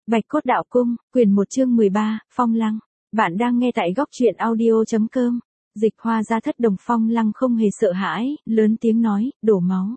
Bạch Cốt Đạo Cung, quyển 1 chương 13, Phong Lăng. Bạn đang nghe tại góc truyện audio.com. Dịch Hoa ra thất đồng. Phong Lăng không hề sợ hãi, lớn tiếng nói, đổ máu.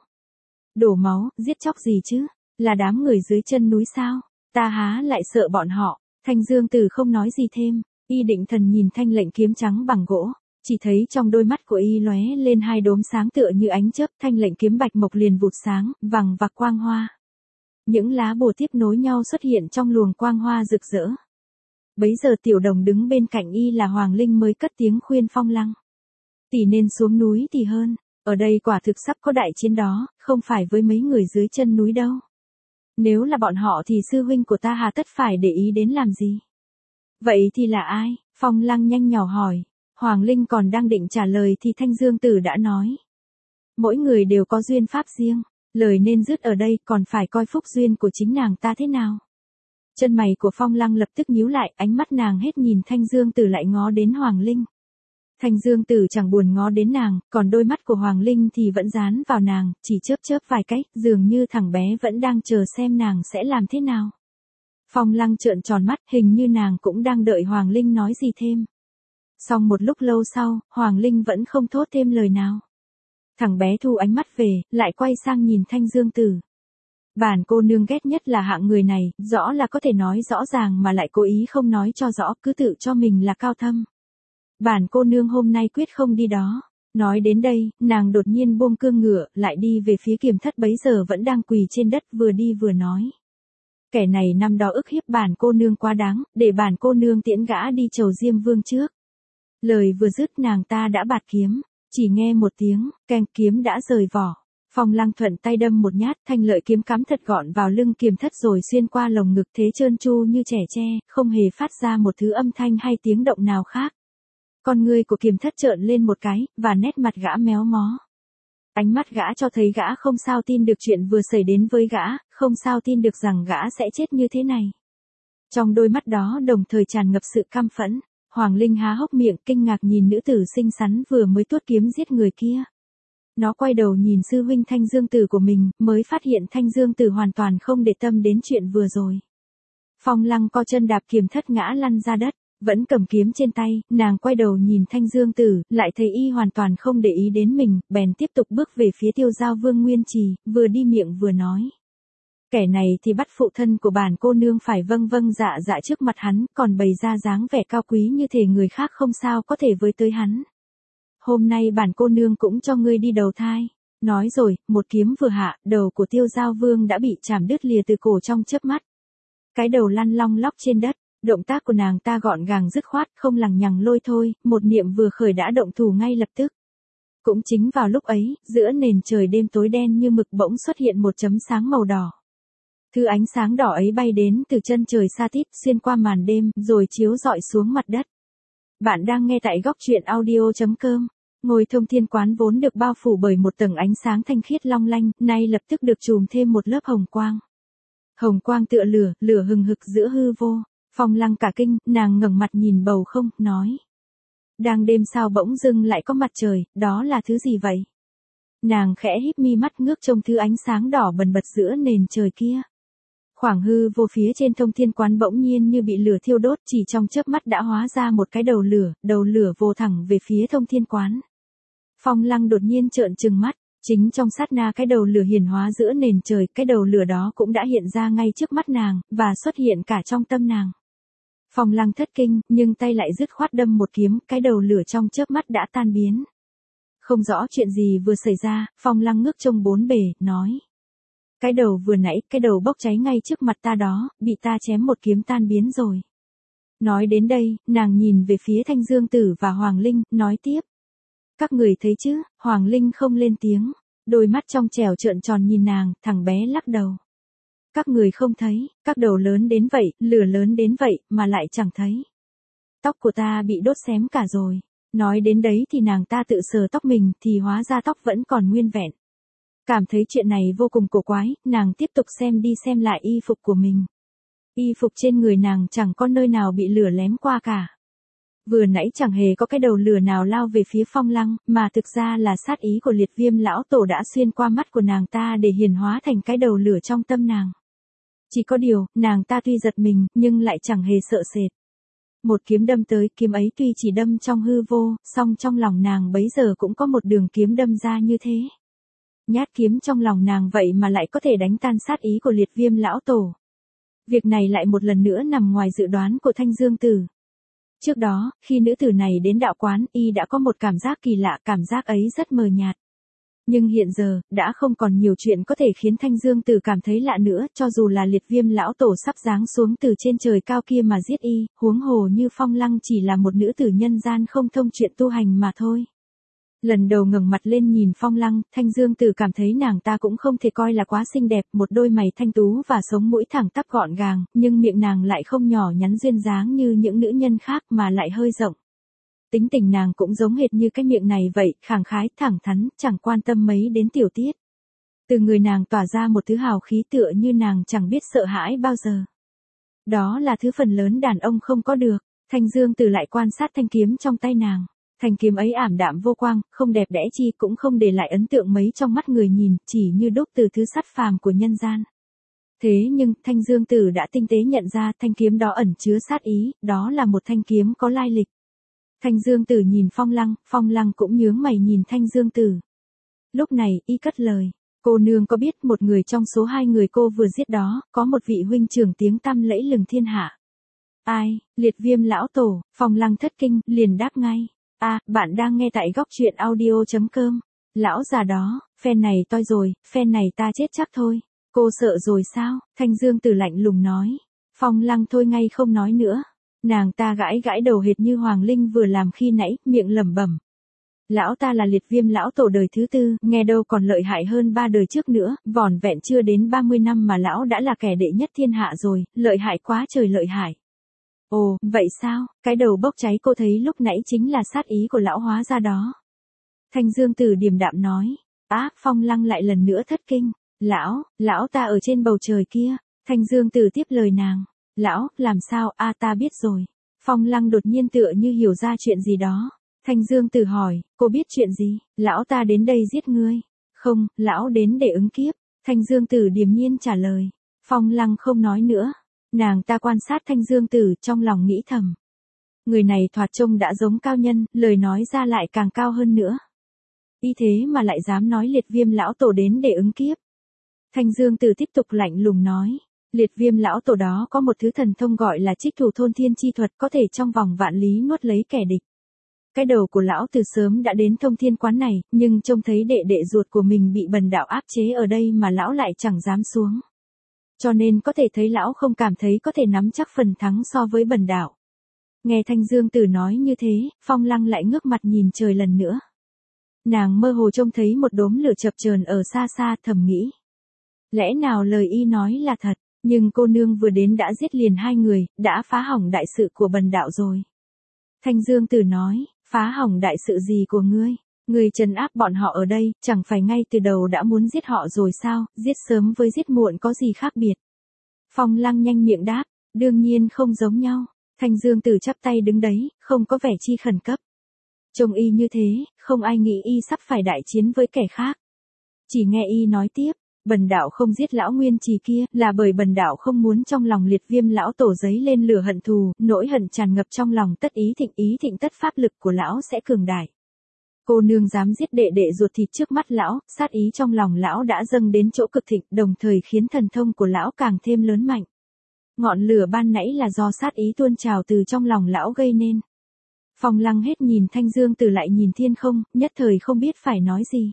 Đổ máu, giết chóc gì chứ? Là đám người dưới chân núi sao? Ta há lại sợ bọn họ. Thanh Dương Tử không nói gì thêm, y định thần nhìn thanh lệnh kiếm trắng bằng gỗ. Chỉ thấy trong đôi mắt của y lóe lên hai đốm sáng tựa như ánh chớp, thanh lệnh kiếm bạch mộc liền vụt sáng, vằng vặc quang hoa. Những lá bùa tiếp nối nhau xuất hiện trong luồng quang hoa rực rỡ. Bấy giờ Tiểu Đồng đứng bên cạnh y là Hoàng Linh mới cất tiếng khuyên Phong Lăng. Tỷ nên xuống núi thì hơn, ở đây quả thực sắp có đại chiến đó, không phải với mấy người dưới chân núi đâu. Nếu là bọn họ thì sư huynh của ta hà tất phải để ý đến làm gì? Vậy thì là ai? Phong Lăng nhanh nhỏ hỏi. Hoàng Linh còn đang định trả lời thì Thanh Dương Tử đã nói. Mỗi người đều có duyên pháp riêng. Lời nên dứt ở đây, còn phải coi phúc duyên của chính nàng ta thế nào. Chân mày của Phong Lăng lập tức nhíu lại, ánh mắt nàng hết nhìn Thanh Dương Tử lại ngó đến Hoàng Linh. Thanh Dương Tử chẳng buồn ngó đến nàng, còn đôi mắt của Hoàng Linh thì vẫn dán vào nàng, chỉ chớp chớp vài cái, dường như thằng bé vẫn đang chờ xem nàng sẽ làm thế nào. Phong Lăng trợn tròn mắt, hình như nàng cũng đang đợi Hoàng Linh nói gì thêm. Xong một lúc lâu sau, Hoàng Linh vẫn không thốt thêm lời nào. Thằng bé thu ánh mắt về, lại quay sang nhìn Thanh Dương Tử. Bản cô nương ghét nhất là hạng người này, rõ là có thể nói rõ ràng mà lại cố ý không nói cho rõ, cứ tự cho mình là cao thâm. Bản cô nương hôm nay quyết không đi đó. Nói đến đây, nàng đột nhiên buông cương ngựa, lại đi về phía Kiềm Thất bấy giờ vẫn đang quỳ trên đất, vừa đi vừa nói. Kẻ này năm đó ức hiếp bản cô nương quá đáng, để bản cô nương tiễn gã đi chầu Diêm Vương trước. Lời vừa dứt nàng ta đã bạt kiếm. Chỉ nghe một tiếng, keng, kiếm đã rời vỏ. Phong Lăng thuận tay đâm một nhát, thanh lợi kiếm cắm thật gọn vào lưng Kiềm Thất rồi xuyên qua lồng ngực thế trơn tru như trẻ tre, không hề phát ra một thứ âm thanh hay tiếng động nào khác. Con ngươi của Kiềm Thất trợn lên một cái, và nét mặt gã méo mó. Ánh mắt gã cho thấy gã không sao tin được chuyện vừa xảy đến với gã, không sao tin được rằng gã sẽ chết như thế này. Trong đôi mắt đó đồng thời tràn ngập sự căm phẫn. Hoàng Linh há hốc miệng kinh ngạc nhìn nữ tử xinh xắn vừa mới tuốt kiếm giết người kia. Nó quay đầu nhìn sư huynh Thanh Dương Tử của mình, mới phát hiện Thanh Dương Tử hoàn toàn không để tâm đến chuyện vừa rồi. Phong Lăng co chân đạp Kiềm Thất ngã lăn ra đất, vẫn cầm kiếm trên tay, nàng quay đầu nhìn Thanh Dương Tử, lại thấy y hoàn toàn không để ý đến mình, bèn tiếp tục bước về phía Tiêu Giao Vương Nguyên Trì, vừa đi miệng vừa nói. Kẻ này thì bắt phụ thân của bản cô nương phải vâng vâng dạ dạ trước mặt hắn, còn bày ra dáng vẻ cao quý như thể người khác không sao có thể với tới hắn. Hôm nay bản cô nương cũng cho ngươi đi đầu thai. Nói rồi, một kiếm vừa hạ, đầu của Tiêu Giao Vương đã bị chảm đứt lìa từ cổ trong chớp mắt. Cái đầu lăn long lóc trên đất, động tác của nàng ta gọn gàng dứt khoát, không lằng nhằng lôi thôi, một niệm vừa khởi đã động thủ ngay lập tức. Cũng chính vào lúc ấy, giữa nền trời đêm tối đen như mực bỗng xuất hiện một chấm sáng màu đỏ. Thứ ánh sáng đỏ ấy bay đến từ chân trời xa tít, xuyên qua màn đêm, rồi chiếu rọi xuống mặt đất. Bạn đang nghe tại góc truyện audio.com. Ngôi Thông Thiên Quán vốn được bao phủ bởi một tầng ánh sáng thanh khiết long lanh, nay lập tức được trùm thêm một lớp hồng quang. Hồng quang tựa lửa, lửa hừng hực giữa hư vô. Phong Lăng cả kinh, nàng ngẩng mặt nhìn bầu không, nói. Đang đêm sao bỗng dưng lại có mặt trời, đó là thứ gì vậy? Nàng khẽ híp mi mắt ngước trông thứ ánh sáng đỏ bần bật giữa nền trời kia. Khoảng hư vô phía trên Thông Thiên Quán bỗng nhiên như bị lửa thiêu đốt, chỉ trong chớp mắt đã hóa ra một cái đầu lửa vồ thẳng về phía Thông Thiên Quán. Phong Lăng đột nhiên trợn trừng mắt, chính trong sát na cái đầu lửa hiển hóa giữa nền trời, cái đầu lửa đó cũng đã hiện ra ngay trước mắt nàng, và xuất hiện cả trong tâm nàng. Phong Lăng thất kinh, nhưng tay lại dứt khoát đâm một kiếm, cái đầu lửa trong chớp mắt đã tan biến. Không rõ chuyện gì vừa xảy ra, Phong Lăng ngước trông bốn bề, nói. Cái đầu vừa nãy, cái đầu bốc cháy ngay trước mặt ta đó, bị ta chém một kiếm tan biến rồi. Nói đến đây, nàng nhìn về phía Thanh Dương Tử và Hoàng Linh, nói tiếp. Các người thấy chứ? Hoàng Linh không lên tiếng, đôi mắt trong trẻo trợn tròn nhìn nàng, thằng bé lắc đầu. Các người không thấy, các đầu lớn đến vậy, lửa lớn đến vậy, mà lại chẳng thấy. Tóc của ta bị đốt xém cả rồi. Nói đến đấy thì nàng ta tự sờ tóc mình, thì hóa ra tóc vẫn còn nguyên vẹn. Cảm thấy chuyện này vô cùng cổ quái, nàng tiếp tục xem đi xem lại y phục của mình. Y phục trên người nàng chẳng có nơi nào bị lửa lém qua cả. Vừa nãy chẳng hề có cái đầu lửa nào lao về phía Phong Lăng, mà thực ra là sát ý của Liệt Viêm lão tổ đã xuyên qua mắt của nàng ta để hiển hóa thành cái đầu lửa trong tâm nàng. Chỉ có điều, nàng ta tuy giật mình, nhưng lại chẳng hề sợ sệt. Một kiếm đâm tới, kiếm ấy tuy chỉ đâm trong hư vô, song trong lòng nàng bấy giờ cũng có một đường kiếm đâm ra như thế. Nhát kiếm trong lòng nàng vậy mà lại có thể đánh tan sát ý của Liệt Viêm lão tổ. Việc này lại một lần nữa nằm ngoài dự đoán của Thanh Dương Tử. Trước đó, khi nữ tử này đến đạo quán, y đã có một cảm giác kỳ lạ, cảm giác ấy rất mờ nhạt. Nhưng hiện giờ, đã không còn nhiều chuyện có thể khiến Thanh Dương Tử cảm thấy lạ nữa, cho dù là Liệt Viêm lão tổ sắp giáng xuống từ trên trời cao kia mà giết y, huống hồ như Phong Lăng chỉ là một nữ tử nhân gian không thông chuyện tu hành mà thôi. Lần đầu ngẩng mặt lên nhìn Phong Lăng, Thanh Dương Tử cảm thấy nàng ta cũng không thể coi là quá xinh đẹp, một đôi mày thanh tú và sống mũi thẳng tắp gọn gàng, nhưng miệng nàng lại không nhỏ nhắn duyên dáng như những nữ nhân khác mà lại hơi rộng. Tính tình nàng cũng giống hệt như cái miệng này vậy, khẳng khái, thẳng thắn, chẳng quan tâm mấy đến tiểu tiết. Từ người nàng tỏa ra một thứ hào khí tựa như nàng chẳng biết sợ hãi bao giờ. Đó là thứ phần lớn đàn ông không có được. Thanh Dương Tử lại quan sát thanh kiếm trong tay nàng. Thanh kiếm ấy ảm đạm vô quang, không đẹp đẽ chi cũng không để lại ấn tượng mấy trong mắt người nhìn, chỉ như đúc từ thứ sắt phàm của nhân gian. Thế nhưng, Thanh Dương Tử đã tinh tế nhận ra thanh kiếm đó ẩn chứa sát ý, đó là một thanh kiếm có lai lịch. Thanh Dương Tử nhìn Phong Lăng cũng nhướng mày nhìn Thanh Dương Tử. Lúc này, y cất lời, cô nương có biết một người trong số 2 người cô vừa giết đó, có một vị huynh trưởng tiếng tăm lẫy lừng thiên hạ. Ai? Liệt Viêm lão tổ. Phong Lăng thất kinh, liền đáp ngay. Bạn đang nghe tại góc truyện audio.com. Lão già đó, phen này toi rồi, phen này ta chết chắc thôi. Cô sợ rồi sao? Thanh Dương Tử lạnh lùng nói. Phong Lăng thôi ngay không nói nữa. Nàng ta gãi gãi đầu hệt như Hoàng Linh vừa làm khi nãy, miệng lẩm bẩm. Lão ta là Liệt Viêm lão tổ đời thứ 4, nghe đâu còn lợi hại hơn 3 đời trước nữa, vỏn vẹn chưa đến 30 năm mà lão đã là kẻ đệ nhất thiên hạ rồi, lợi hại quá trời lợi hại. Ồ, vậy sao? Cái đầu bốc cháy cô thấy lúc nãy chính là sát ý của lão hóa ra đó. Thanh Dương Tử điềm đạm nói. Phong Lăng lại lần nữa thất kinh. Lão ta ở trên bầu trời kia. Thanh Dương Tử tiếp lời nàng. Lão, làm sao? Ta biết rồi. Phong Lăng đột nhiên tựa như hiểu ra chuyện gì đó. Thanh Dương Tử hỏi, cô biết chuyện gì? Lão ta đến đây giết ngươi. Không, lão đến để ứng kiếp. Thanh Dương Tử điềm nhiên trả lời. Phong Lăng không nói nữa. Nàng ta quan sát Thanh Dương Tử trong lòng nghĩ thầm. Người này thoạt trông đã giống cao nhân, lời nói ra lại càng cao hơn nữa. Y thế mà lại dám nói Liệt Viêm lão tổ đến để ứng kiếp. Thanh Dương Tử tiếp tục lạnh lùng nói. Liệt Viêm lão tổ đó có một thứ thần thông gọi là trích thủ thôn thiên chi thuật, có thể trong vòng vạn lý nuốt lấy kẻ địch. Cái đầu của lão từ sớm đã đến thông thiên quán này, nhưng trông thấy đệ ruột của mình bị bần đạo áp chế ở đây mà lão lại chẳng dám xuống. Cho nên có thể thấy lão không cảm thấy có thể nắm chắc phần thắng so với bần đạo. Nghe Thanh Dương Tử nói như thế, Phong Lăng lại ngước mặt nhìn trời lần nữa. Nàng mơ hồ trông thấy một đốm lửa chập chờn ở xa xa, thầm nghĩ. Lẽ nào lời y nói là thật, nhưng cô nương vừa đến đã giết liền 2 người, đã phá hỏng đại sự của bần đạo rồi. Thanh Dương Tử nói, phá hỏng đại sự gì của ngươi? Ngươi trấn áp bọn họ ở đây, chẳng phải ngay từ đầu đã muốn giết họ rồi sao, giết sớm với giết muộn có gì khác biệt? Phong Lăng nhanh miệng đáp, đương nhiên không giống nhau. Thanh Dương Tử chắp tay đứng đấy, không có vẻ chi khẩn cấp. Trông y như thế, không ai nghĩ y sắp phải đại chiến với kẻ khác. Chỉ nghe y nói tiếp, bần đạo không giết lão nguyên trì kia, là bởi bần đạo không muốn trong lòng Liệt Viêm lão tổ giấy lên lửa hận thù, nỗi hận tràn ngập trong lòng tất ý thịnh tất pháp lực của lão sẽ cường đại. Cô nương dám giết đệ ruột thịt trước mắt lão, sát ý trong lòng lão đã dâng đến chỗ cực thịnh, đồng thời khiến thần thông của lão càng thêm lớn mạnh. Ngọn lửa ban nãy là do sát ý tuôn trào từ trong lòng lão gây nên. Phong Lăng hết nhìn Thanh Dương Tử lại nhìn thiên không, nhất thời không biết phải nói gì.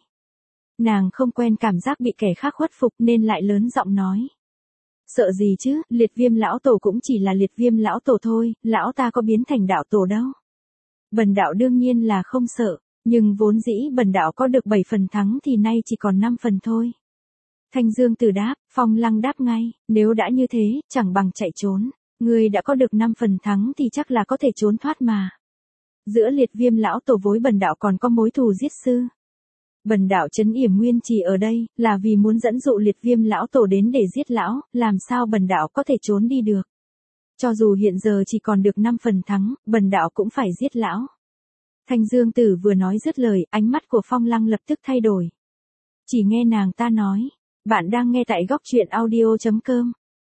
Nàng không quen cảm giác bị kẻ khác khuất phục nên lại lớn giọng nói. Sợ gì chứ, Liệt Viêm lão tổ cũng chỉ là Liệt Viêm lão tổ thôi, lão ta có biến thành đạo tổ đâu. Bần đạo đương nhiên là không sợ, nhưng vốn dĩ bần đạo có được 7 phần thắng thì nay chỉ còn 5 phần thôi. Thanh Dương Tử đáp, Phong Lăng đáp ngay, nếu đã như thế, chẳng bằng chạy trốn. Ngươi đã có được 5 phần thắng thì chắc là có thể trốn thoát mà. Giữa Liệt Viêm lão tổ với bần đạo còn có mối thù giết sư. Bần đạo trấn yểm nguyên trì ở đây, là vì muốn dẫn dụ Liệt Viêm lão tổ đến để giết lão, làm sao bần đạo có thể trốn đi được. Cho dù hiện giờ chỉ còn được 5 phần thắng, bần đạo cũng phải giết lão. Thanh Dương Tử vừa nói dứt lời, ánh mắt của Phong Lăng lập tức thay đổi. Chỉ nghe nàng ta nói, bạn đang nghe tại góc truyện audio.com.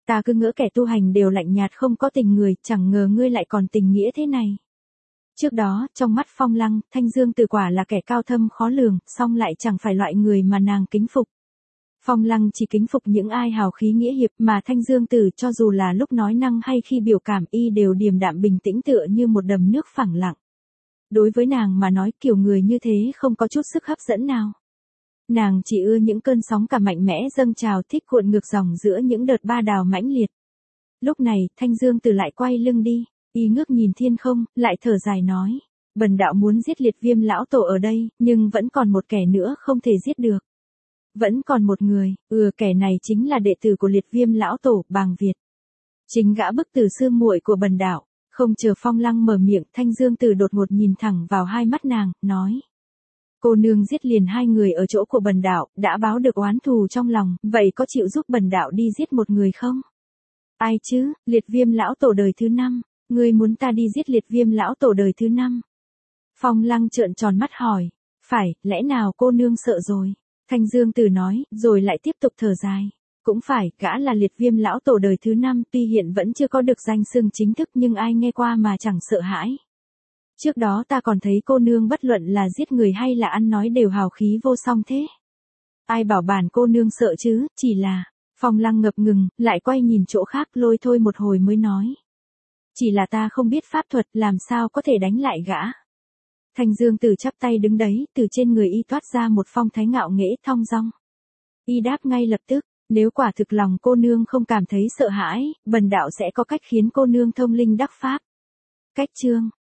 Ta cứ ngỡ kẻ tu hành đều lạnh nhạt không có tình người, chẳng ngờ ngươi lại còn tình nghĩa thế này. Trước đó, trong mắt Phong Lăng, Thanh Dương Tử quả là kẻ cao thâm khó lường, song lại chẳng phải loại người mà nàng kính phục. Phong Lăng chỉ kính phục những ai hào khí nghĩa hiệp, mà Thanh Dương Tử cho dù là lúc nói năng hay khi biểu cảm y đều điềm đạm bình tĩnh tựa như một đầm nước phẳng lặng. Đối với nàng mà nói kiểu người như thế không có chút sức hấp dẫn nào. Nàng chỉ ưa những cơn sóng cả mạnh mẽ dâng trào thích cuộn ngược dòng giữa những đợt ba đào mãnh liệt. Lúc này, Thanh Dương Tử lại quay lưng đi, y ngước nhìn thiên không, lại thở dài nói. Bần đạo muốn giết Liệt Viêm lão tổ ở đây, nhưng vẫn còn một kẻ nữa không thể giết được. Vẫn còn một người, kẻ này chính là đệ tử của Liệt Viêm lão tổ, Bàng Việt. Chính gã bức tử sư muội của bần đạo. Không chờ Phong Lăng mở miệng, Thanh Dương Tử đột ngột nhìn thẳng vào hai mắt nàng, nói. Cô nương giết liền hai người ở chỗ của bần đạo, đã báo được oán thù trong lòng, vậy có chịu giúp bần đạo đi giết một người không? Ai chứ, Liệt Viêm lão tổ đời thứ 5, ngươi muốn ta đi giết Liệt Viêm lão tổ đời thứ 5? Phong Lăng trợn tròn mắt hỏi, phải, lẽ nào cô nương sợ rồi? Thanh Dương Tử nói, rồi lại tiếp tục thở dài. Cũng phải, gã là Liệt Viêm lão tổ đời thứ 5, tuy hiện vẫn chưa có được danh xưng chính thức nhưng ai nghe qua mà chẳng sợ hãi. Trước đó ta còn thấy cô nương bất luận là giết người hay là ăn nói đều hào khí vô song thế. Ai bảo bản cô nương sợ chứ, chỉ là. Phong Lăng ngập ngừng, lại quay nhìn chỗ khác lôi thôi một hồi mới nói. Chỉ là ta không biết pháp thuật, làm sao có thể đánh lại gã. Thanh Dương Tử chắp tay đứng đấy, từ trên người y toát ra một phong thái ngạo nghễ thong dong. Y đáp ngay lập tức, nếu quả thực lòng cô nương không cảm thấy sợ hãi, bần đạo sẽ có cách khiến cô nương thông linh đắc pháp. Cách chương